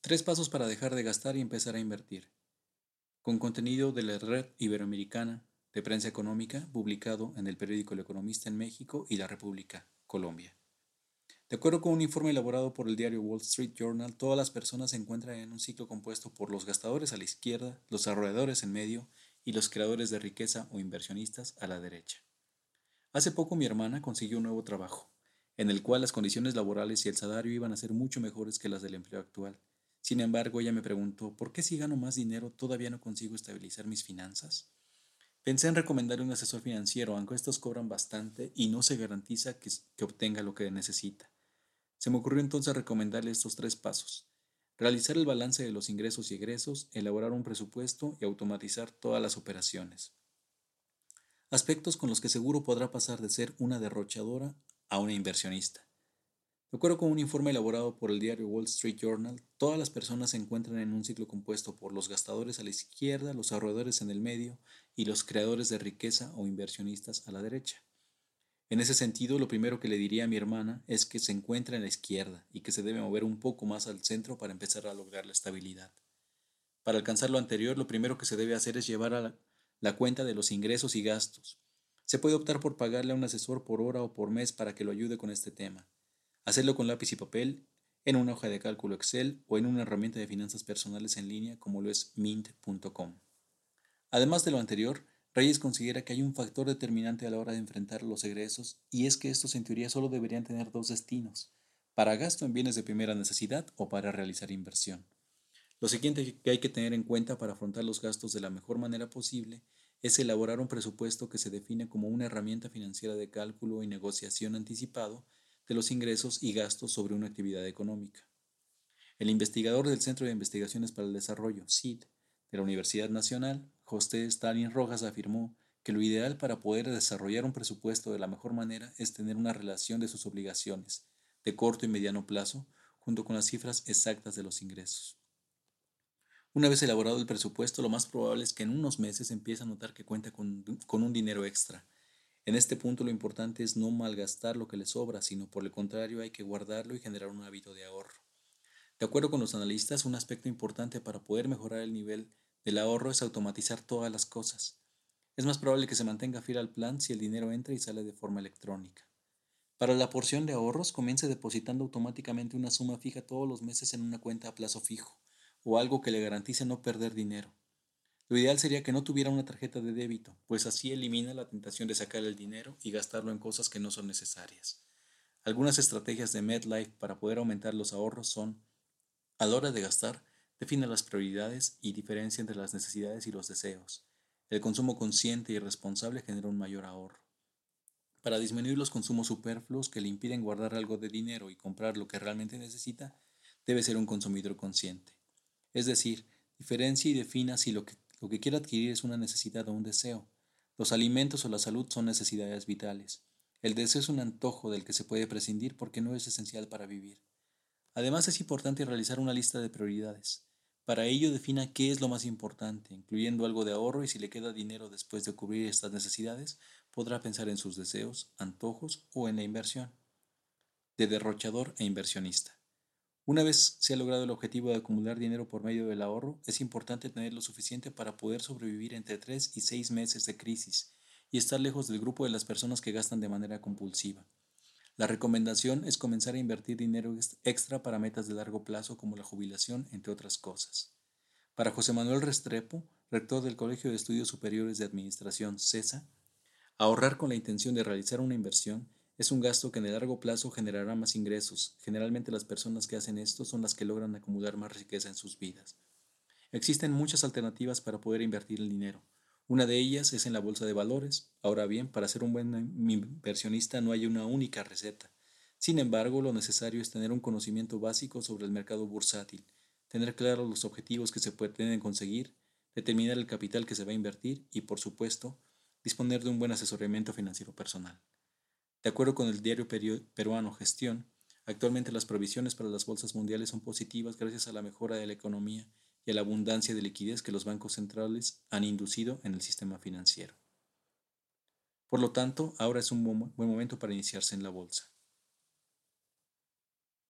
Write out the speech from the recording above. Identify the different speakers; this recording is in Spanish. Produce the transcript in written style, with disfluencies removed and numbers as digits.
Speaker 1: Tres pasos para dejar de gastar y empezar a invertir. Con contenido de la Red Iberoamericana de Prensa Económica, publicado en el periódico El Economista en México y La República, Colombia. De acuerdo con un informe elaborado por el diario Wall Street Journal, todas las personas se encuentran en un ciclo compuesto por los gastadores a la izquierda, los ahorradores en medio y los creadores de riqueza o inversionistas a la derecha. Hace poco mi hermana consiguió un nuevo trabajo, en el cual las condiciones laborales y el salario iban a ser mucho mejores que las del empleo actual. Sin embargo, ella me preguntó, ¿por qué si gano más dinero todavía no consigo estabilizar mis finanzas? Pensé en recomendarle un asesor financiero, aunque estos cobran bastante y no se garantiza que obtenga lo que necesita. Se me ocurrió entonces recomendarle estos tres pasos. Realizar el balance de los ingresos y egresos, elaborar un presupuesto y automatizar todas las operaciones. Aspectos con los que seguro podrá pasar de ser una derrochadora a una inversionista. De acuerdo con un informe elaborado por el diario Wall Street Journal, todas las personas se encuentran en un ciclo compuesto por los gastadores a la izquierda, los ahorradores en el medio y los creadores de riqueza o inversionistas a la derecha. En ese sentido, lo primero que le diría a mi hermana es que se encuentra en la izquierda y que se debe mover un poco más al centro para empezar a lograr la estabilidad. Para alcanzar lo anterior, lo primero que se debe hacer es llevar a la cuenta de los ingresos y gastos. Se puede optar por pagarle a un asesor por hora o por mes para que lo ayude con este tema. Hacerlo con lápiz y papel, en una hoja de cálculo Excel o en una herramienta de finanzas personales en línea como lo es mint.com. Además de lo anterior, Reyes considera que hay un factor determinante a la hora de enfrentar los egresos y es que estos en teoría solo deberían tener dos destinos, para gasto en bienes de primera necesidad o para realizar inversión. Lo siguiente que hay que tener en cuenta para afrontar los gastos de la mejor manera posible es elaborar un presupuesto que se define como una herramienta financiera de cálculo y negociación anticipado de los ingresos y gastos sobre una actividad económica. El investigador del Centro de Investigaciones para el Desarrollo, CID, de la Universidad Nacional, José Stalin Rojas, afirmó que lo ideal para poder desarrollar un presupuesto de la mejor manera es tener una relación de sus obligaciones, de corto y mediano plazo, junto con las cifras exactas de los ingresos. Una vez elaborado el presupuesto, lo más probable es que en unos meses empiece a notar que cuenta con un dinero extra. En este punto lo importante es no malgastar lo que le sobra, sino por el contrario hay que guardarlo y generar un hábito de ahorro. De acuerdo con los analistas, un aspecto importante para poder mejorar el nivel del ahorro es automatizar todas las cosas. Es más probable que se mantenga fiel al plan si el dinero entra y sale de forma electrónica. Para la porción de ahorros, comience depositando automáticamente una suma fija todos los meses en una cuenta a plazo fijo, o algo que le garantice no perder dinero. Lo ideal sería que no tuviera una tarjeta de débito, pues así elimina la tentación de sacar el dinero y gastarlo en cosas que no son necesarias. Algunas estrategias de MedLife para poder aumentar los ahorros son: a la hora de gastar, define las prioridades y diferencia entre las necesidades y los deseos. El consumo consciente y responsable genera un mayor ahorro. Para disminuir los consumos superfluos que le impiden guardar algo de dinero y comprar lo que realmente necesita, debe ser un consumidor consciente. Es decir, diferencia y defina si lo que quiere adquirir es una necesidad o un deseo. Los alimentos o la salud son necesidades vitales. El deseo es un antojo del que se puede prescindir porque no es esencial para vivir. Además, es importante realizar una lista de prioridades. Para ello, defina qué es lo más importante, incluyendo algo de ahorro, y si le queda dinero después de cubrir estas necesidades, podrá pensar en sus deseos, antojos o en la inversión. De derrochador e inversionista. Una vez se ha logrado el objetivo de acumular dinero por medio del ahorro, es importante tener lo suficiente para poder sobrevivir entre 3 y 6 meses de crisis y estar lejos del grupo de las personas que gastan de manera compulsiva. La recomendación es comenzar a invertir dinero extra para metas de largo plazo como la jubilación, entre otras cosas. Para José Manuel Restrepo, rector del Colegio de Estudios Superiores de Administración CESA, ahorrar con la intención de realizar una inversión es un gasto que en el largo plazo generará más ingresos. Generalmente las personas que hacen esto son las que logran acumular más riqueza en sus vidas. Existen muchas alternativas para poder invertir el dinero. Una de ellas es en la bolsa de valores. Ahora bien, para ser un buen inversionista no hay una única receta. Sin embargo, lo necesario es tener un conocimiento básico sobre el mercado bursátil, tener claros los objetivos que se pretenden conseguir, determinar el capital que se va a invertir y, por supuesto, disponer de un buen asesoramiento financiero personal. De acuerdo con el diario peruano Gestión, actualmente las provisiones para las bolsas mundiales son positivas gracias a la mejora de la economía y a la abundancia de liquidez que los bancos centrales han inducido en el sistema financiero. Por lo tanto, ahora es un buen momento para iniciarse en la bolsa.